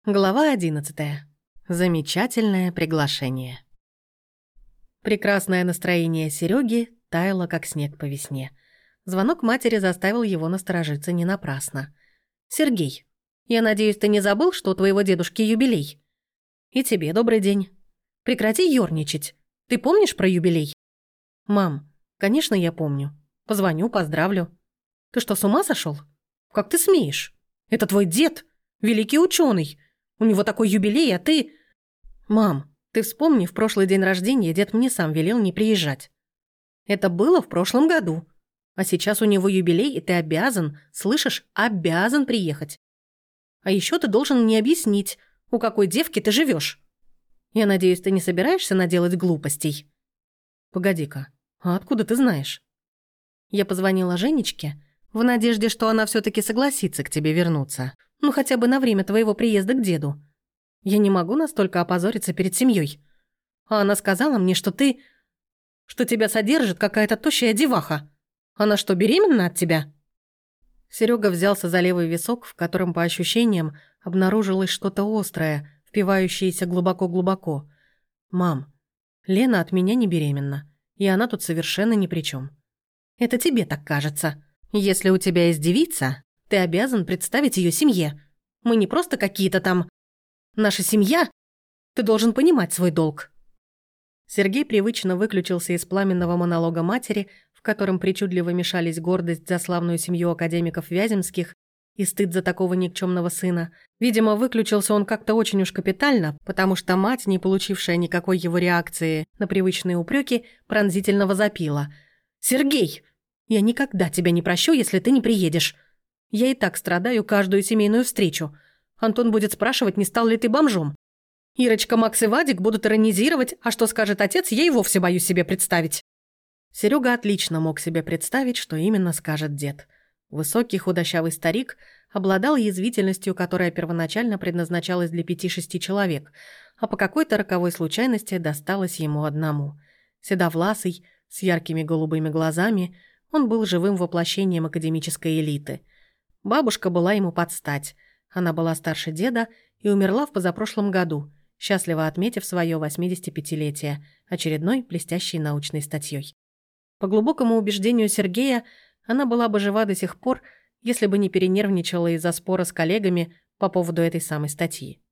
Глава 11. Замечательное приглашение. Прекрасное настроение Серёги таяло, как снег по весне. Звонок матери заставил его насторожиться не напрасно. «Сергей, я надеюсь, ты не забыл, что у твоего дедушки юбилей? И тебе добрый день. Прекрати ёрничать. Ты помнишь про юбилей?» «Мам, конечно, я помню. Позвоню, поздравлю. Ты что, с ума сошёл? Как ты смеешь? Это твой дед, великий учёный. У него такой юбилей, а ты...» «Мам, ты вспомни, в прошлый день рождения дед мне сам велел не приезжать. Это было в прошлом году. А сейчас у него юбилей, и ты обязан, слышишь, обязан приехать. А еще ты должен мне объяснить, у какой девки ты живешь. Я надеюсь, ты не собираешься наделать глупостей?» «Погоди-ка, а откуда ты знаешь?» Я позвонила Женечке в надежде, что она все-таки согласится к тебе вернуться. Ну, хотя бы на время твоего приезда к деду. Я не могу настолько опозориться перед семьей. А она сказала мне, что ты... что тебя содержит какая-то тощая деваха. Она что, беременна от тебя?» Серега взялся за левый висок, в котором, по ощущениям, обнаружилось что-то острое, впивающееся глубоко-глубоко. «Мам, Лена от меня не беременна, и она тут совершенно ни при чем. Это тебе так кажется. Если у тебя есть девица, ты обязан представить ее семье. Мы не просто какие-то там... Наша семья... Ты должен понимать свой долг». Сергей привычно выключился из пламенного монолога матери, в котором причудливо мешались гордость за славную семью академиков Вяземских и стыд за такого никчемного сына. Видимо, выключился он как-то очень уж капитально, потому что мать, не получившая никакой его реакции на привычные упреки, пронзительно возопила. «Сергей, я никогда тебя не прощу, если ты не приедешь. Я и так страдаю каждую семейную встречу. Антон будет спрашивать, не стал ли ты бомжом. Ирочка, Макс и Вадик будут иронизировать, а что скажет отец, я и вовсе боюсь себе представить». Серега отлично мог себе представить, что именно скажет дед. Высокий худощавый старик обладал язвительностью, которая первоначально предназначалась для 5-6 человек, а по какой-то роковой случайности досталась ему одному. Седовласый, с яркими голубыми глазами, он был живым воплощением академической элиты. Бабушка была ему под стать. Она была старше деда и умерла в позапрошлом году, счастливо отметив свое 85-летие очередной блестящей научной статьей. По глубокому убеждению Сергея, она была бы жива до сих пор, если бы не перенервничала из-за спора с коллегами по поводу этой самой статьи.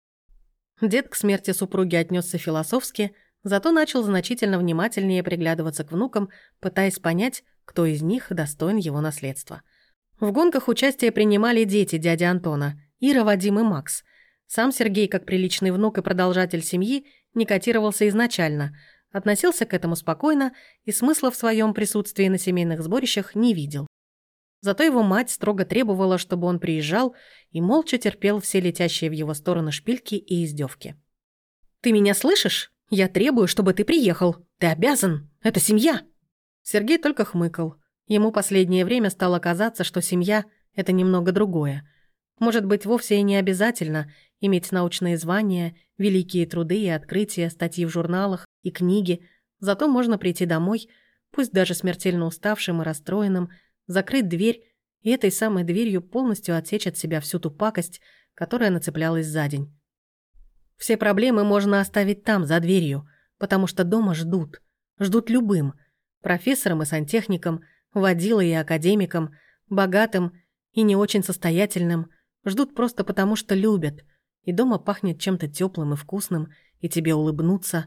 Дед к смерти супруги отнесся философски, зато начал значительно внимательнее приглядываться к внукам, пытаясь понять, кто из них достоин его наследства. В гонках участие принимали дети дяди Антона, Ира, Вадим и Макс. Сам Сергей, как приличный внук и продолжатель семьи, не котировался изначально, относился к этому спокойно и смысла в своем присутствии на семейных сборищах не видел. Зато его мать строго требовала, чтобы он приезжал и молча терпел все летящие в его сторону шпильки и издевки. «Ты меня слышишь? Я требую, чтобы ты приехал. Ты обязан. Это семья!» Сергей только хмыкал. Ему последнее время стало казаться, что семья – это немного другое. Может быть, вовсе и не обязательно иметь научные звания, великие труды и открытия, статьи в журналах и книги. Зато можно прийти домой, пусть даже смертельно уставшим и расстроенным, закрыть дверь и этой самой дверью полностью отсечь от себя всю ту пакость, которая нацеплялась за день. Все проблемы можно оставить там, за дверью, потому что дома ждут. Ждут любым. Профессором и сантехником, водилой и академиком, богатым и не очень состоятельным. Ждут просто потому, что любят. И дома пахнет чем-то теплым и вкусным, и тебе улыбнуться.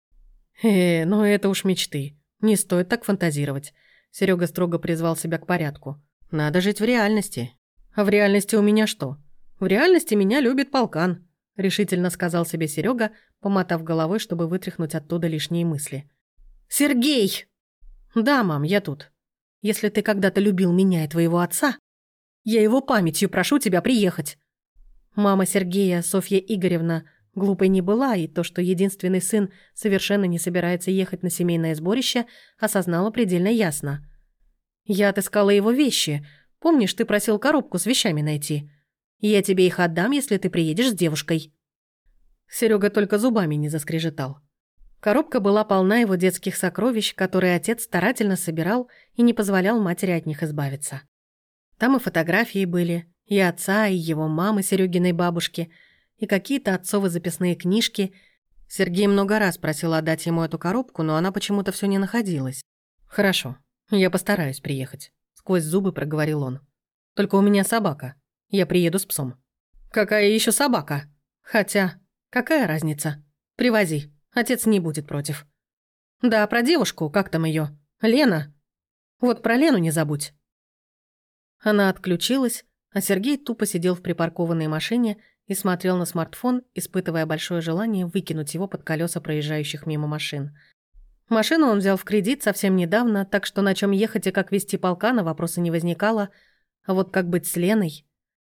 Ну это уж мечты. Не стоит так фантазировать. Серега строго призвал себя к порядку. Надо жить в реальности. А в реальности у меня что? В реальности меня любит полкан, решительно сказал себе Серега, помотав головой, чтобы вытряхнуть оттуда лишние мысли. «Сергей!» «Да, мам, я тут. Если ты когда-то любил меня и твоего отца, я его памятью прошу тебя приехать». Мама Сергея, Софья Игоревна, глупой не была, и то, что единственный сын совершенно не собирается ехать на семейное сборище, осознала предельно ясно. «Я отыскала его вещи. Помнишь, ты просил коробку с вещами найти? Я тебе их отдам, если ты приедешь с девушкой». Серега только зубами не заскрежетал. Коробка была полна его детских сокровищ, которые отец старательно собирал и не позволял матери от них избавиться. Там и фотографии были, и отца, и его мамы, Серёгиной бабушки, и какие-то отцовы записные книжки. Сергей много раз просил отдать ему эту коробку, но она почему-то все не находилась. «Хорошо, я постараюсь приехать», — сквозь зубы проговорил он. «Только у меня собака. Я приеду с псом». «Какая еще собака? Хотя, какая разница? Привози, отец не будет против». «Да, про девушку, как там ее? Лена? Вот про Лену не забудь». Она отключилась, а Сергей тупо сидел в припаркованной машине и смотрел на смартфон, испытывая большое желание выкинуть его под колеса проезжающих мимо машин. Машину он взял в кредит совсем недавно, так что на чем ехать и как везти полкана вопроса не возникало, а вот как быть с Леной?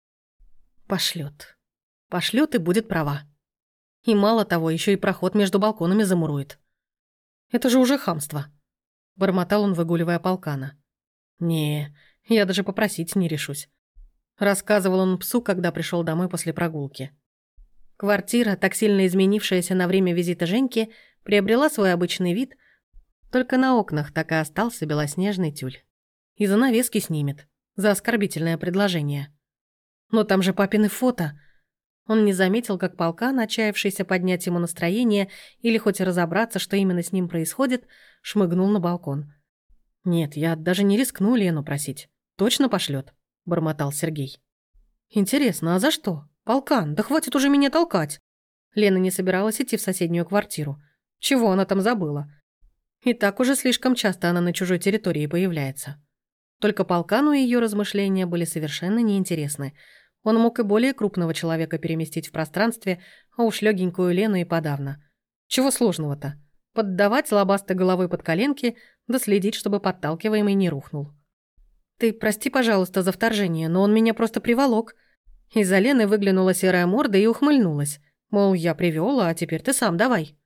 Пошлет. Пошлет и будет права. И мало того, еще и проход между балконами замурует. Это же уже хамство. Бормотал он, выгуливая полкана. Не, я даже попросить не решусь. Рассказывал он псу, когда пришел домой после прогулки. Квартира, так сильно изменившаяся на время визита Женьки, приобрела свой обычный вид, только на окнах так и остался белоснежный тюль. И занавески снимет за оскорбительное предложение. Но там же папины фото. Он не заметил, как полкан, отчаявшийся поднять ему настроение или хоть разобраться, что именно с ним происходит, шмыгнул на балкон. «Нет, я даже не рискну Лену просить. Точно пошлет, бормотал Сергей. «Интересно, а за что? Полкан, да хватит уже меня толкать!» Лена не собиралась идти в соседнюю квартиру. Чего она там забыла? И так уже слишком часто она на чужой территории появляется. Только полкану ее размышления были совершенно неинтересны. Он мог и более крупного человека переместить в пространстве, а уж легенькую Лену и подавно. Чего сложного-то? Поддавать лобастой головой под коленки, да следить, чтобы подталкиваемый не рухнул. «Ты прости, пожалуйста, за вторжение, но он меня просто приволок». Из-за Лены выглянула серая морда и ухмыльнулась. Мол, я привёл, а теперь ты сам давай.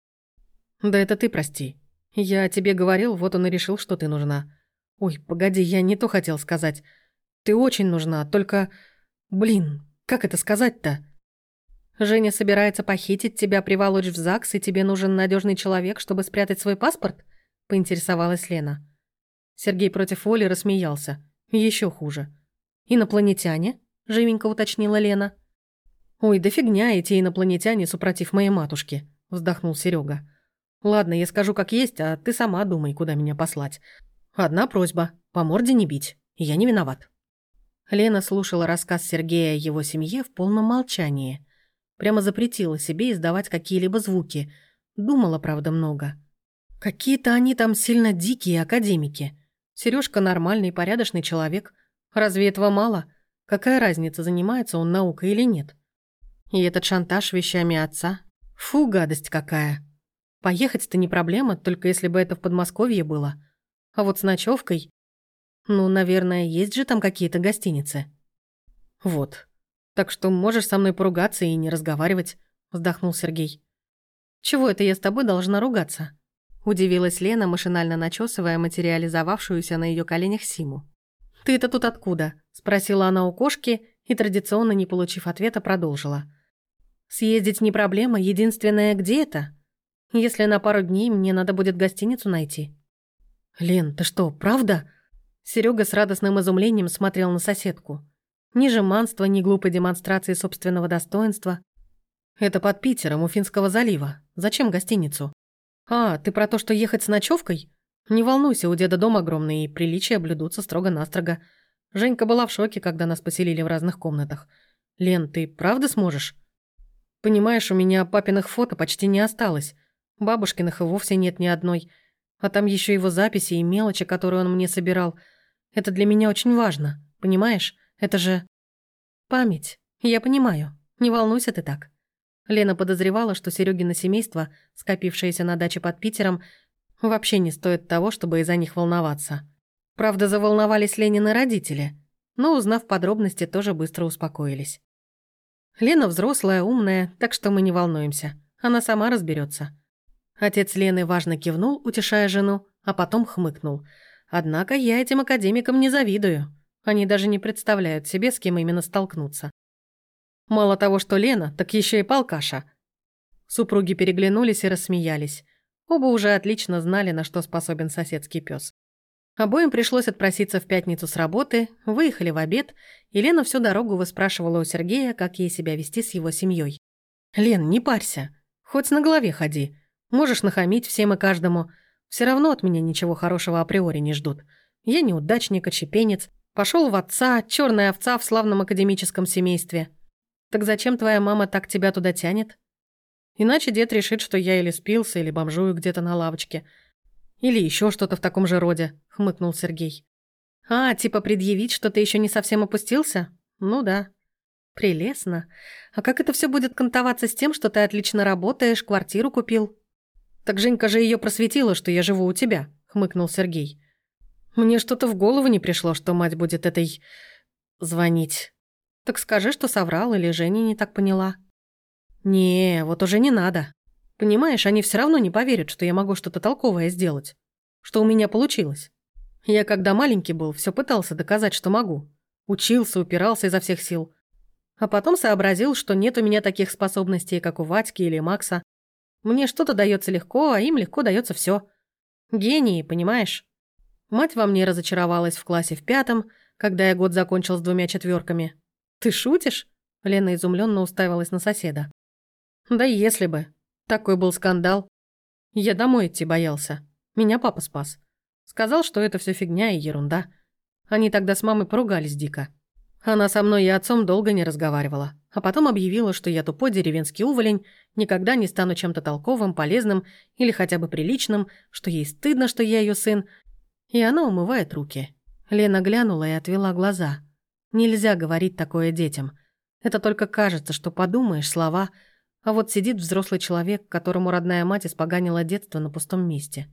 «Да это ты прости. Я тебе говорил, вот он и решил, что ты нужна. Ой, погоди, я не то хотел сказать. Ты очень нужна, только... Блин, как это сказать-то? Женя собирается похитить тебя, приволочь в ЗАГС, и тебе нужен надежный человек, чтобы спрятать свой паспорт?» — поинтересовалась Лена. Сергей против воли рассмеялся. Еще хуже. «Инопланетяне?» — живенько уточнила Лена. «Ой, да фигня эти инопланетяне, супротив моей матушки», — вздохнул Серега. «Ладно, я скажу как есть, а ты сама думай, куда меня послать. Одна просьба — по морде не бить, я не виноват». Лена слушала рассказ Сергея о его семье в полном молчании. Прямо запретила себе издавать какие-либо звуки. Думала, правда, много. Какие-то они там сильно дикие академики. Сережка нормальный, порядочный человек. Разве этого мало? Какая разница, занимается он наукой или нет? И этот шантаж вещами отца? Фу, гадость какая. Поехать-то не проблема, только если бы это в Подмосковье было. А вот с ночевкой... Ну, наверное, есть же там какие-то гостиницы. Вот. Так что можешь со мной поругаться и не разговаривать, вздохнул Сергей. Чего это я с тобой должна ругаться? Удивилась Лена, машинально начесывая материализовавшуюся на ее коленях Симу. «Ты это тут откуда?» – спросила она у кошки и, традиционно не получив ответа, продолжила. «Съездить не проблема, единственное, где это? Если на пару дней мне надо будет гостиницу найти». «Лен, ты что, правда?» Серега с радостным изумлением смотрел на соседку. Ни жеманства, ни глупой демонстрации собственного достоинства. «Это под Питером, у Финского залива. Зачем гостиницу?» «А, ты про то, что ехать с ночевкой? Не волнуйся, у деда дом огромный, и приличия блюдутся строго-настрого. Женька была в шоке, когда нас поселили в разных комнатах. Лен, ты правда сможешь? Понимаешь, у меня папиных фото почти не осталось. Бабушкиных и вовсе нет ни одной. А там еще его записи и мелочи, которые он мне собирал. Это для меня очень важно, понимаешь? Это же... память. Я понимаю. Не волнуйся ты так». Лена подозревала, что Серёгино семейство, скопившееся на даче под Питером, вообще не стоит того, чтобы из-за них волноваться. Правда, заволновались Ленины родители, но, узнав подробности, тоже быстро успокоились. Лена взрослая, умная, так что мы не волнуемся. Она сама разберется. Отец Лены важно кивнул, утешая жену, а потом хмыкнул. Однако я этим академикам не завидую. Они даже не представляют себе, с кем именно столкнуться. Мало того, что Лена, так еще и полкаша. Супруги переглянулись и рассмеялись. Оба уже отлично знали, на что способен соседский пес. Обоим пришлось отпроситься в пятницу с работы, выехали в обед, и Лена всю дорогу выспрашивала у Сергея, как ей себя вести с его семьей. «Лен, не парься. Хоть на голове ходи. Можешь нахамить всем и каждому. Все равно от меня ничего хорошего априори не ждут. Я неудачник, отщепенец. Пошел в отца, черная овца в славном академическом семействе. Так зачем твоя мама так тебя туда тянет? Иначе дед решит, что я или спился, или бомжую где-то на лавочке. Или еще что-то в таком же роде», — хмыкнул Сергей. «А, типа предъявить, что ты еще не совсем опустился? Ну да. Прелестно. А как это все будет кантоваться с тем, что ты отлично работаешь, квартиру купил?» «Так Женька же ее просветила, что я живу у тебя», — хмыкнул Сергей. «Мне что-то в голову не пришло, что мать будет этой... звонить. Так скажи, что соврал или Женя не так поняла». «Не, вот уже не надо. Понимаешь, они все равно не поверят, что я могу что-то толковое сделать. Что у меня получилось. Я, когда маленький был, все пытался доказать, что могу. Учился, упирался изо всех сил. А потом сообразил, что нет у меня таких способностей, как у Вадьки или Макса. Мне что-то дается легко, а им легко дается все. Гении, понимаешь? Мать во мне разочаровалась в классе в 5, когда я год закончил с 2 четверками. Ты шутишь?» Лена изумленно уставилась на соседа. «Да если бы. Такой был скандал. Я домой идти боялся. Меня папа спас. Сказал, что это все фигня и ерунда. Они тогда с мамой поругались дико. Она со мной и отцом долго не разговаривала, а потом объявила, что я тупой деревенский уволень, никогда не стану чем-то толковым, полезным или хотя бы приличным, что ей стыдно, что я ее сын. И она умывает руки». Лена глянула и отвела глаза. Нельзя говорить такое детям. Это только кажется, что подумаешь слова, а вот сидит взрослый человек, которому родная мать испоганила детство на пустом месте.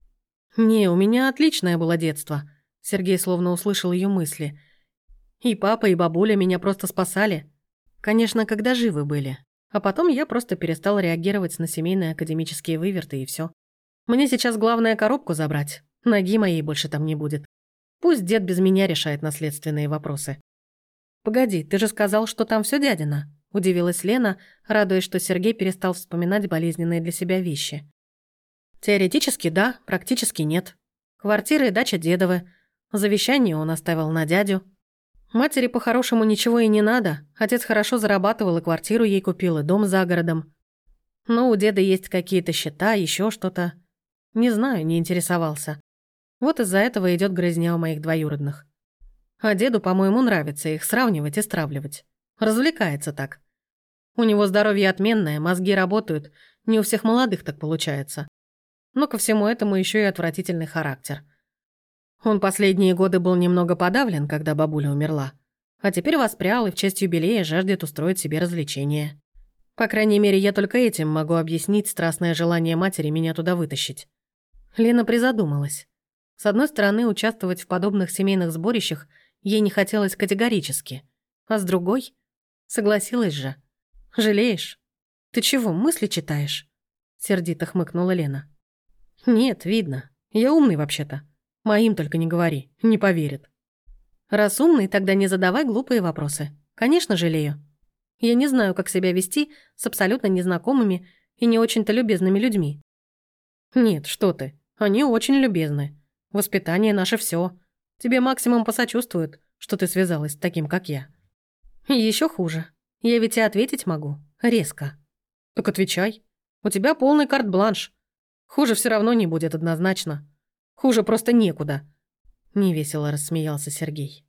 «Не, у меня отличное было детство», — Сергей словно услышал ее мысли. «И папа, и бабуля меня просто спасали. Конечно, когда живы были. А потом я просто перестал реагировать на семейные академические выверты, и все. Мне сейчас главное коробку забрать. Ноги моей больше там не будет. Пусть дед без меня решает наследственные вопросы». «Погоди, ты же сказал, что там все дядина», — удивилась Лена, радуясь, что Сергей перестал вспоминать болезненные для себя вещи. «Теоретически да, практически нет. Квартира и дача дедовы. Завещание он оставил на дядю. Матери по-хорошему ничего и не надо. Отец хорошо зарабатывал, и квартиру ей купил, и дом за городом. Но у деда есть какие-то счета, еще что-то. Не знаю, не интересовался. Вот из-за этого идет грызня у моих двоюродных. А деду, по-моему, нравится их сравнивать и стравливать. Развлекается так. У него здоровье отменное, мозги работают. Не у всех молодых так получается. Но ко всему этому еще и отвратительный характер. Он последние годы был немного подавлен, когда бабуля умерла. А теперь воспрял и в честь юбилея жаждет устроить себе развлечение. По крайней мере, я только этим могу объяснить страстное желание матери меня туда вытащить. Лена призадумалась. С одной стороны, участвовать в подобных семейных сборищах ей не хотелось категорически. А с другой, согласилась же. «Жалеешь? Ты чего, мысли читаешь?» Сердито хмыкнула Лена. «Нет, видно. Я умный вообще-то. Моим только не говори, не поверят». «Раз умный, тогда не задавай глупые вопросы. Конечно, жалею. Я не знаю, как себя вести с абсолютно незнакомыми и не очень-то любезными людьми». «Нет, что ты. Они очень любезны. Воспитание наше все. Тебе максимум посочувствуют, что ты связалась с таким, как я. Еще хуже. Я ведь и ответить могу. Резко». «Так отвечай. У тебя полный карт-бланш. Хуже все равно не будет однозначно. Хуже просто некуда». Невесело рассмеялся Сергей.